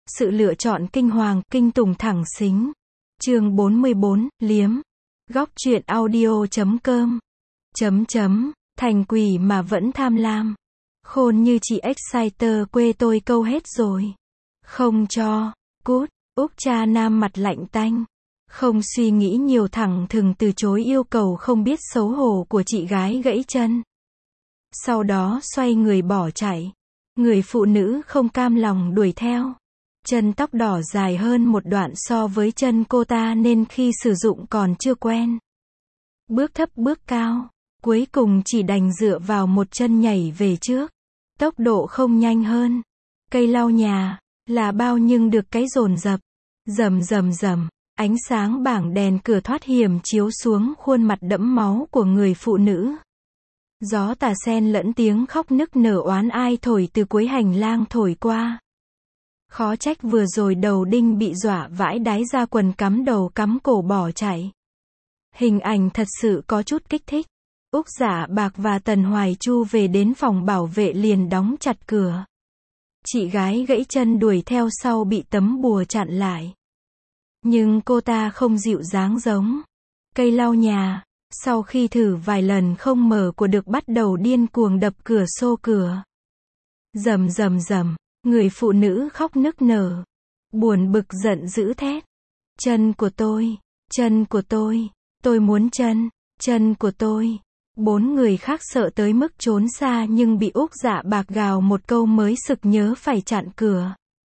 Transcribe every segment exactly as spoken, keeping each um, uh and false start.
Sự lựa chọn kinh hoàng, kinh tủng thẳng xính. Chương bốn mươi bốn, liếm. Góc truyện audio chấm com. Chấm chấm, thành quỷ mà vẫn tham lam. Khôn như chị Exciter quê tôi câu hết rồi. Không cho, cút, Úc cha nam mặt lạnh tanh. Không suy nghĩ nhiều thẳng thừng từ chối yêu cầu không biết xấu hổ của chị gái gãy chân. Sau đó xoay người bỏ chạy. Người phụ nữ không cam lòng đuổi theo. Chân tóc đỏ dài hơn một đoạn so với chân cô ta nên khi sử dụng còn chưa quen. Bước thấp bước cao, cuối cùng chỉ đành dựa vào một chân nhảy về trước. Tốc độ không nhanh hơn. Cây lau nhà, là bao nhưng được cái dồn dập. Rầm rầm rầm, ánh sáng bảng đèn cửa thoát hiểm chiếu xuống khuôn mặt đẫm máu của người phụ nữ. Gió tà sen lẫn tiếng khóc nức nở oán ai thổi từ cuối hành lang thổi qua. Khó trách vừa rồi đầu đinh bị dọa vãi đái ra quần cắm đầu cắm cổ bỏ chạy. Hình ảnh thật sự có chút kích thích. Úc Dạ Bạc và Tần Hoài Chu về đến phòng bảo vệ liền đóng chặt cửa. Chị gái gãy chân đuổi theo sau bị tấm bùa chặn lại. Nhưng cô ta không dịu dáng giống cây lau nhà. Sau khi thử vài lần không mở của được bắt đầu điên cuồng đập cửa xô cửa. Rầm rầm rầm, người phụ nữ khóc nức nở. Buồn bực giận dữ thét. Chân của tôi, chân của tôi, tôi muốn chân, chân của tôi. Bốn người khác sợ tới mức trốn xa nhưng bị Úc Dạ Bạc gào một câu mới sực nhớ phải chặn cửa.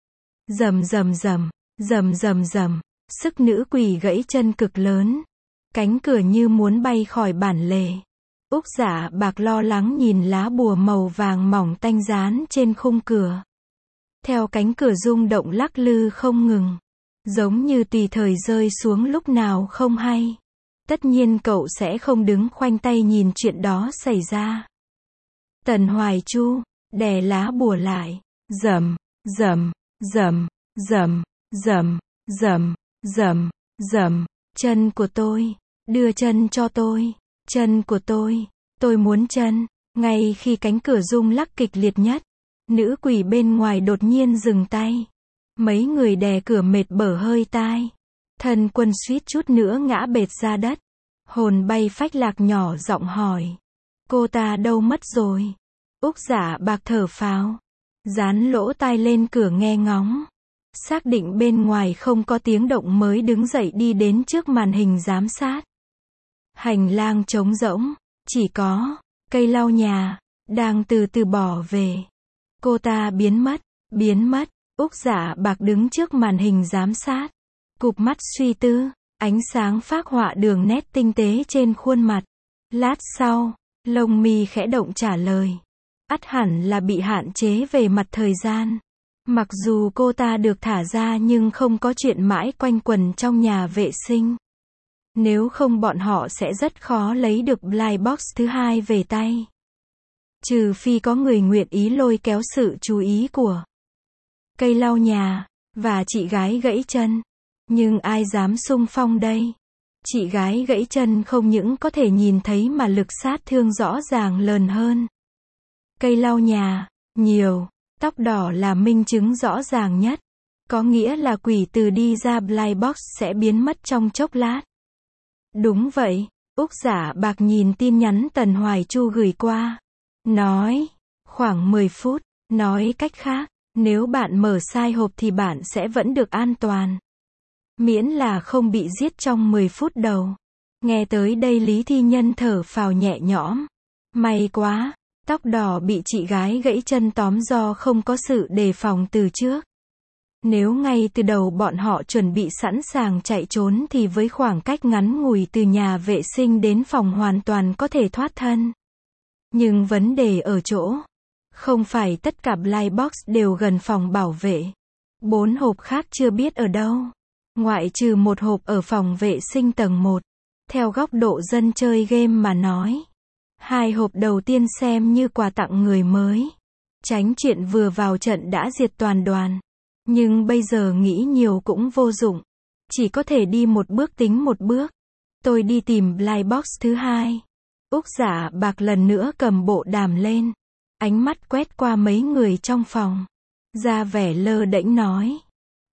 Rầm rầm rầm, rầm rầm rầm, sức nữ quỷ gãy chân cực lớn. Cánh cửa như muốn bay khỏi bản lề. Úc Dạ Bạc lo lắng nhìn lá bùa màu vàng mỏng tanh dán trên khung cửa. Theo cánh cửa rung động lắc lư không ngừng. Giống như tùy thời rơi xuống lúc nào không hay. Tất nhiên cậu sẽ không đứng khoanh tay nhìn chuyện đó xảy ra. Tần Hoài Chu, đè lá bùa lại. Rầm, rầm, rầm, rầm, rầm, rầm, rầm, rầm. Chân của tôi. Đưa chân cho tôi. Chân của tôi. Tôi muốn chân. Ngay khi cánh cửa rung lắc kịch liệt nhất, nữ quỷ bên ngoài đột nhiên dừng tay. Mấy người đè cửa mệt bở hơi tai. Thần quân suýt chút nữa ngã bệt ra đất. Hồn bay phách lạc nhỏ giọng hỏi. Cô ta đâu mất rồi? Úc Dạ Bạc thở phào. Dán lỗ tai lên cửa nghe ngóng. Xác định bên ngoài không có tiếng động mới đứng dậy đi đến trước màn hình giám sát. Hành lang trống rỗng, chỉ có cây lau nhà, đang từ từ bỏ về. Cô ta biến mất, biến mất. Úc Dạ Bạc đứng trước màn hình giám sát. Cụp mắt suy tư, ánh sáng phác họa đường nét tinh tế trên khuôn mặt. Lát sau, lông mi khẽ động trả lời. Ắt hẳn là bị hạn chế về mặt thời gian. Mặc dù cô ta được thả ra nhưng không có chuyện mãi quanh quẩn trong nhà vệ sinh. Nếu không bọn họ sẽ rất khó lấy được Blind Box thứ hai về tay. Trừ phi có người nguyện ý lôi kéo sự chú ý của cây lau nhà, và chị gái gãy chân. Nhưng ai dám xung phong đây? Chị gái gãy chân không những có thể nhìn thấy mà lực sát thương rõ ràng lớn hơn. Cây lau nhà, nhiều, tóc đỏ là minh chứng rõ ràng nhất. Có nghĩa là quỷ từ đi ra Blind Box sẽ biến mất trong chốc lát. Đúng vậy, Úc Dạ Bạc nhìn tin nhắn Tần Hoài Chu gửi qua. Nói, khoảng mười phút, nói cách khác, nếu bạn mở sai hộp thì bạn sẽ vẫn được an toàn. Miễn là không bị giết trong mười phút đầu. Nghe tới đây Lý Thi Nhân thở phào nhẹ nhõm. May quá, tóc đỏ bị chị gái gãy chân tóm do không có sự đề phòng từ trước. Nếu ngay từ đầu bọn họ chuẩn bị sẵn sàng chạy trốn thì với khoảng cách ngắn ngủi từ nhà vệ sinh đến phòng hoàn toàn có thể thoát thân. Nhưng vấn đề ở chỗ, không phải tất cả Blind Box đều gần phòng bảo vệ. Bốn hộp khác chưa biết ở đâu. Ngoại trừ một hộp ở phòng vệ sinh tầng một. Theo góc độ dân chơi game mà nói. Hai hộp đầu tiên xem như quà tặng người mới. Tránh chuyện vừa vào trận đã diệt toàn đoàn. Nhưng bây giờ nghĩ nhiều cũng vô dụng. Chỉ có thể đi một bước tính một bước. Tôi đi tìm Blind Box thứ hai. Úc Dạ Bạc lần nữa cầm bộ đàm lên. Ánh mắt quét qua mấy người trong phòng. Ra vẻ lơ đễnh nói.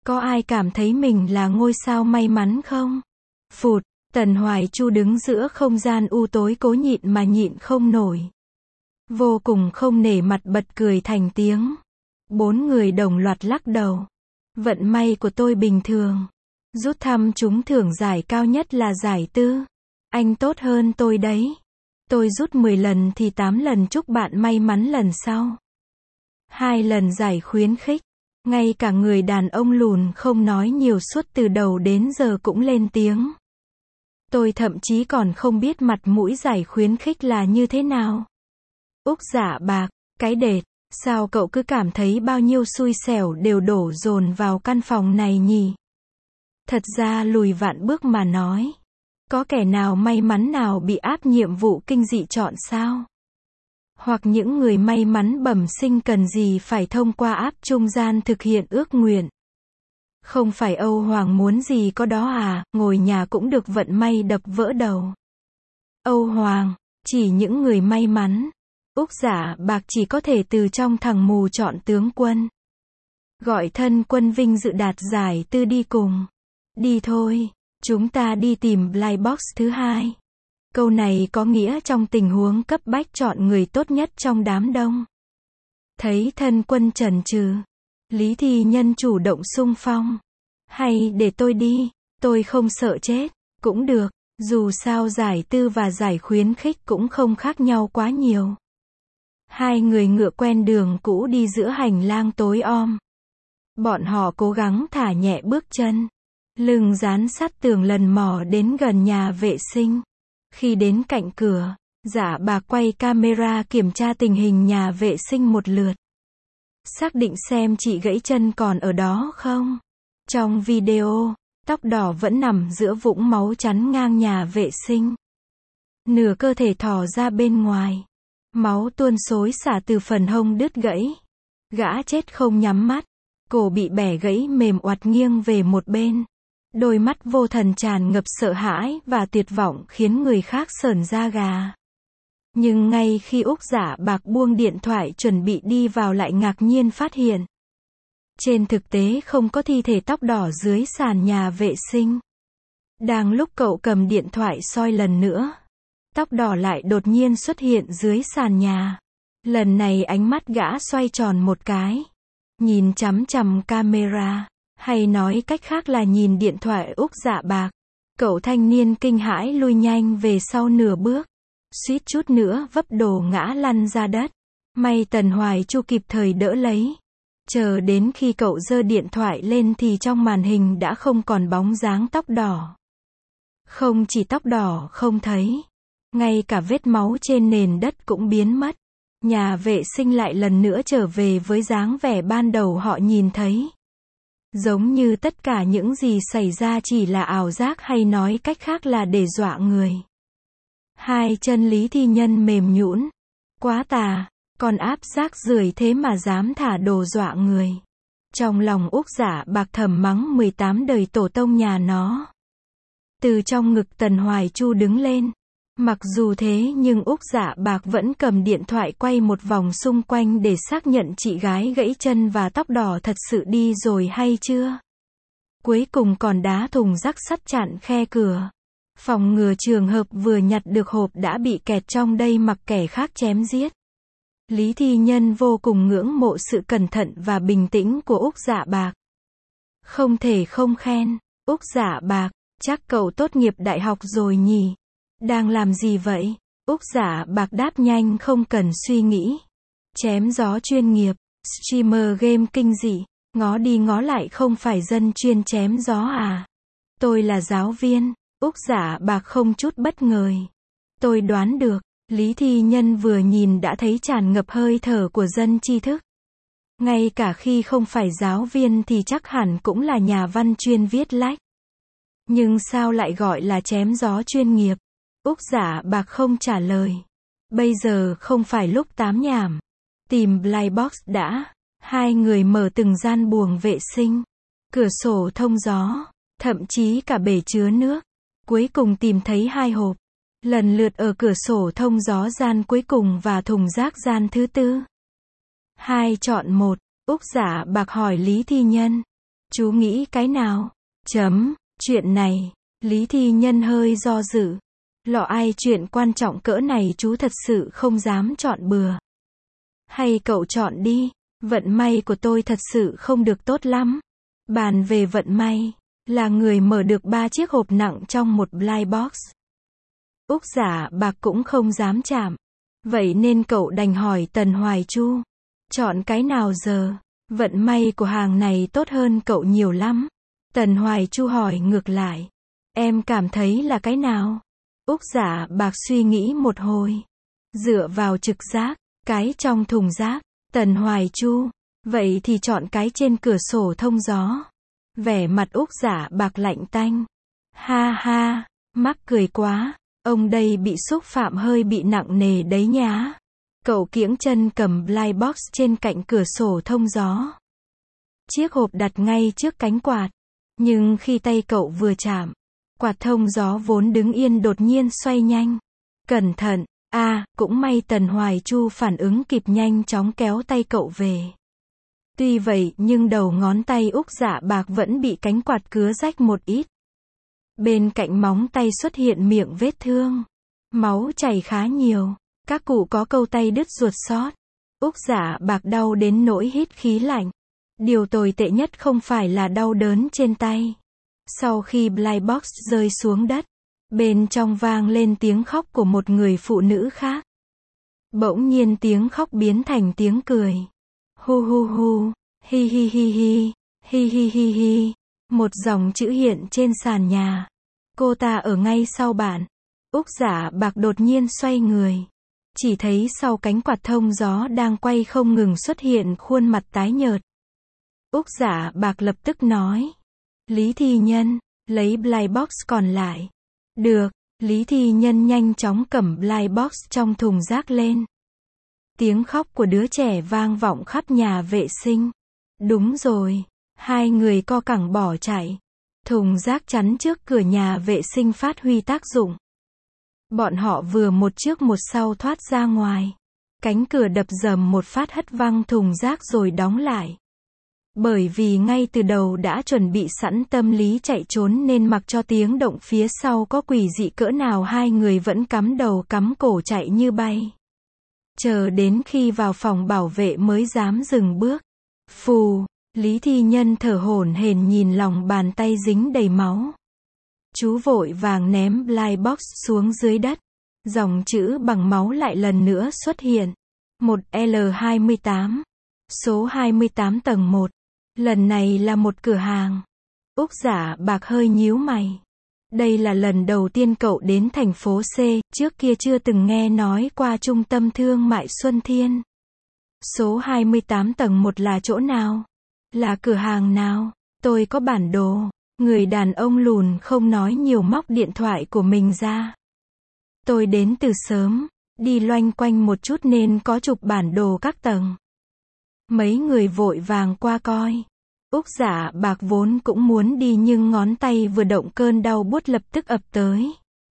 Có ai cảm thấy mình là ngôi sao may mắn không? Phụt, Tần Hoài Chu đứng giữa không gian u tối cố nhịn mà nhịn không nổi. Vô cùng không nể mặt bật cười thành tiếng. Bốn người đồng loạt lắc đầu. Vận may của tôi bình thường. Rút thăm trúng thưởng giải cao nhất là giải tư. Anh tốt hơn tôi đấy. Tôi rút mười lần thì tám lần chúc bạn may mắn lần sau. Hai lần giải khuyến khích. Ngay cả người đàn ông lùn không nói nhiều suốt từ đầu đến giờ cũng lên tiếng. Tôi thậm chí còn không biết mặt mũi giải khuyến khích là như thế nào. Úc Dạ Bạc, cái đệt, sao cậu cứ cảm thấy bao nhiêu xui xẻo đều đổ dồn vào căn phòng này nhỉ? Thật ra lùi vạn bước mà nói. Có kẻ nào may mắn nào bị áp nhiệm vụ kinh dị chọn sao? Hoặc những người may mắn bẩm sinh cần gì phải thông qua áp trung gian thực hiện ước nguyện? Không phải Âu Hoàng muốn gì có đó à, ngồi nhà cũng được vận may đập vỡ đầu. Âu Hoàng, chỉ những người may mắn. Úc Dạ Bạc chỉ có thể từ trong thằng mù chọn tướng quân. Gọi thân quân vinh dự đạt giải tư đi cùng. Đi thôi, chúng ta đi tìm Blind Box thứ hai. Câu này có nghĩa trong tình huống cấp bách chọn người tốt nhất trong đám đông. Thấy thân quân chần chừ, Lý Thi Nhân chủ động xung phong. Hay để tôi đi, tôi không sợ chết, cũng được, dù sao giải tư và giải khuyến khích cũng không khác nhau quá nhiều. Hai người ngựa quen đường cũ đi giữa hành lang tối om. Bọn họ cố gắng thả nhẹ bước chân, lưng dán sát tường lần mò đến gần nhà vệ sinh. Khi đến cạnh cửa, Dạ Bạc quay camera kiểm tra tình hình nhà vệ sinh một lượt. Xác định xem chị gãy chân còn ở đó không. Trong video, tóc đỏ vẫn nằm giữa vũng máu chắn ngang nhà vệ sinh. Nửa cơ thể thò ra bên ngoài. Máu tuôn xối xả từ phần hông đứt gãy. Gã chết không nhắm mắt. Cổ bị bẻ gãy mềm oặt nghiêng về một bên. Đôi mắt vô thần tràn ngập sợ hãi và tuyệt vọng khiến người khác sởn da gà. Nhưng ngay khi Úc Dạ Bạc buông điện thoại chuẩn bị đi vào lại ngạc nhiên phát hiện. Trên thực tế không có thi thể tóc đỏ dưới sàn nhà vệ sinh. Đang lúc cậu cầm điện thoại soi lần nữa, tóc đỏ lại đột nhiên xuất hiện dưới sàn nhà. Lần này ánh mắt gã xoay tròn một cái. Nhìn chằm chằm camera. Hay nói cách khác là nhìn điện thoại Úc Dạ Bạc. Cậu thanh niên kinh hãi lui nhanh về sau nửa bước. Suýt chút nữa vấp đổ ngã lăn ra đất. May Tần Hoài Chu kịp thời đỡ lấy. Chờ đến khi cậu giơ điện thoại lên thì trong màn hình đã không còn bóng dáng tóc đỏ. Không chỉ tóc đỏ không thấy, ngay cả vết máu trên nền đất cũng biến mất. Nhà vệ sinh lại lần nữa trở về với dáng vẻ ban đầu họ nhìn thấy. Giống như tất cả những gì xảy ra chỉ là ảo giác hay nói cách khác là để dọa người. Hai chân Lý Thi Nhân mềm nhũn. Quá tà, còn áp rác rưởi thế mà dám thả đồ dọa người. Trong lòng Úc Dạ Bạc thầm mắng mười tám đời tổ tông nhà nó. Từ trong ngực Tần Hoài Chu đứng lên. Mặc dù thế nhưng Úc Dạ Bạc vẫn cầm điện thoại quay một vòng xung quanh để xác nhận chị gái gãy chân và tóc đỏ thật sự đi rồi hay chưa. Cuối cùng còn đá thùng rác sắt chặn khe cửa. Phòng ngừa trường hợp vừa nhặt được hộp đã bị kẹt trong đây mặc kẻ khác chém giết. Lý Thi Nhân vô cùng ngưỡng mộ sự cẩn thận và bình tĩnh của Úc Dạ Bạc. Không thể không khen. Úc Dạ Bạc, chắc cậu tốt nghiệp đại học rồi nhỉ? Đang làm gì vậy? Úc Dạ Bạc đáp nhanh không cần suy nghĩ. Chém gió chuyên nghiệp, streamer game kinh dị, ngó đi ngó lại không phải dân chuyên chém gió à? Tôi là giáo viên. Úc Dạ Bạc không chút bất ngờ. Tôi đoán được. Lý Thi Nhân vừa nhìn đã thấy tràn ngập hơi thở của dân tri thức. Ngay cả khi không phải giáo viên thì chắc hẳn cũng là nhà văn chuyên viết lách. Nhưng sao lại gọi là chém gió chuyên nghiệp? Úc Dạ Bạc không trả lời. Bây giờ không phải lúc tám nhảm. Tìm Blind Box đã. Hai người mở từng gian buồng vệ sinh, cửa sổ thông gió, thậm chí cả bể chứa nước. Cuối cùng tìm thấy hai hộp. Lần lượt ở cửa sổ thông gió gian cuối cùng và thùng rác gian thứ tư. Hai chọn một. Úc Dạ Bạc hỏi Lý Thi Nhân. Chú nghĩ cái nào? Chấm, chuyện này, Lý Thi Nhân hơi do dự. Lọ ai chuyện quan trọng cỡ này chú thật sự không dám chọn bừa. Hay cậu chọn đi, vận may của tôi thật sự không được tốt lắm. Bàn về vận may, là người mở được ba chiếc hộp nặng trong một blind box. Úc Giả Bạc cũng không dám chạm. Vậy nên cậu đành hỏi Tần Hoài Chu. Chọn cái nào giờ? Vận may của hàng này tốt hơn cậu nhiều lắm. Tần Hoài Chu hỏi ngược lại. Em cảm thấy là cái nào? Úc Giả Bạc suy nghĩ một hồi. Dựa vào trực giác, cái trong thùng rác. Tần Hoài Chu. Vậy thì chọn cái trên cửa sổ thông gió. Vẻ mặt Úc Giả Bạc lạnh tanh. Ha ha, mắc cười quá. Ông đây bị xúc phạm hơi bị nặng nề đấy nhá. Cậu kiễng chân cầm blind box trên cạnh cửa sổ thông gió. Chiếc hộp đặt ngay trước cánh quạt. Nhưng khi tay cậu vừa chạm, quạt thông gió vốn đứng yên đột nhiên xoay nhanh. Cẩn thận, à, cũng may Tần Hoài Chu phản ứng kịp nhanh chóng kéo tay cậu về. Tuy vậy nhưng đầu ngón tay Úc Dạ Bạc vẫn bị cánh quạt cứa rách một ít. Bên cạnh móng tay xuất hiện miệng vết thương. Máu chảy khá nhiều. Các cụ có câu tay đứt ruột sót. Úc Dạ Bạc đau đến nỗi hít khí lạnh. Điều tồi tệ nhất không phải là đau đớn trên tay. Sau khi blind box rơi xuống đất, bên trong vang lên tiếng khóc của một người phụ nữ khác. Bỗng nhiên tiếng khóc biến thành tiếng cười. Hu hu hu, hi hi hi hi, hi hi hi hi. Một dòng chữ hiện trên sàn nhà. Cô ta ở ngay sau bạn. Úc Giả Bạc đột nhiên xoay người. Chỉ thấy sau cánh quạt thông gió đang quay không ngừng xuất hiện khuôn mặt tái nhợt. Úc Giả Bạc lập tức nói. Lý Thi Nhân, lấy blind box còn lại. Được, Lý Thi Nhân nhanh chóng cầm blind box trong thùng rác lên. Tiếng khóc của đứa trẻ vang vọng khắp nhà vệ sinh. Đúng rồi, hai người co cẳng bỏ chạy. Thùng rác chắn trước cửa nhà vệ sinh phát huy tác dụng. Bọn họ vừa một trước một sau thoát ra ngoài. Cánh cửa đập dầm một phát hất văng thùng rác rồi đóng lại. Bởi vì ngay từ đầu đã chuẩn bị sẵn tâm lý chạy trốn nên mặc cho tiếng động phía sau có quỷ dị cỡ nào hai người vẫn cắm đầu cắm cổ chạy như bay. Chờ đến khi vào phòng bảo vệ mới dám dừng bước. Phù, Lý Thi Nhân thở hổn hển nhìn lòng bàn tay dính đầy máu. Chú vội vàng ném blind box xuống dưới đất. Dòng chữ bằng máu lại lần nữa xuất hiện. một L hai mươi tám. Số hai mươi tám tầng một. Lần này là một cửa hàng. Úc Giả Bạc hơi nhíu mày. Đây là lần đầu tiên cậu đến thành phố C, trước kia chưa từng nghe nói qua trung tâm thương mại Xuân Thiên. Số hai mươi tám tầng một là chỗ nào? Là cửa hàng nào? Tôi có bản đồ. Người đàn ông lùn không nói nhiều móc điện thoại của mình ra. Tôi đến từ sớm, đi loanh quanh một chút nên có chụp bản đồ các tầng. Mấy người vội vàng qua coi. Úc Giả Bạc vốn cũng muốn đi nhưng ngón tay vừa động cơn đau buốt lập tức ập tới.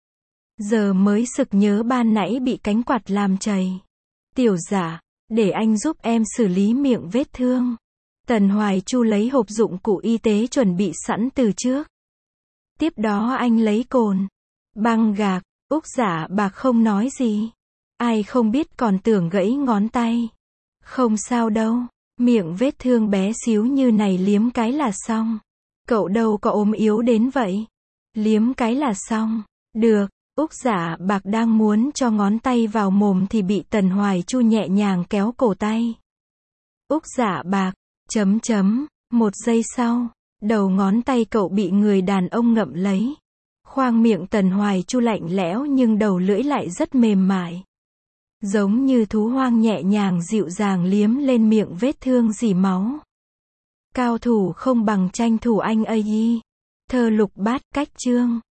Giờ mới sực nhớ ban nãy bị cánh quạt làm chảy. Tiểu Giả, để anh giúp em xử lý miệng vết thương. Tần Hoài Chu lấy hộp dụng cụ y tế chuẩn bị sẵn từ trước. Tiếp đó anh lấy cồn, băng gạc. Úc Giả Bạc không nói gì. Ai không biết còn tưởng gãy ngón tay. Không sao đâu, miệng vết thương bé xíu như này liếm cái là xong. Cậu đâu có ốm yếu đến vậy. Liếm cái là xong. Được, Úc Giả Bạc đang muốn cho ngón tay vào mồm thì bị Tần Hoài Chu nhẹ nhàng kéo cổ tay. Úc Giả Bạc, chấm chấm, một giây sau, đầu ngón tay cậu bị người đàn ông ngậm lấy. Khoang miệng Tần Hoài Chu lạnh lẽo nhưng đầu lưỡi lại rất mềm mại. Giống như thú hoang nhẹ nhàng dịu dàng liếm lên miệng vết thương rỉ máu. Cao thủ không bằng tranh thủ anh ấy. Thơ Lục Bát, cách chương.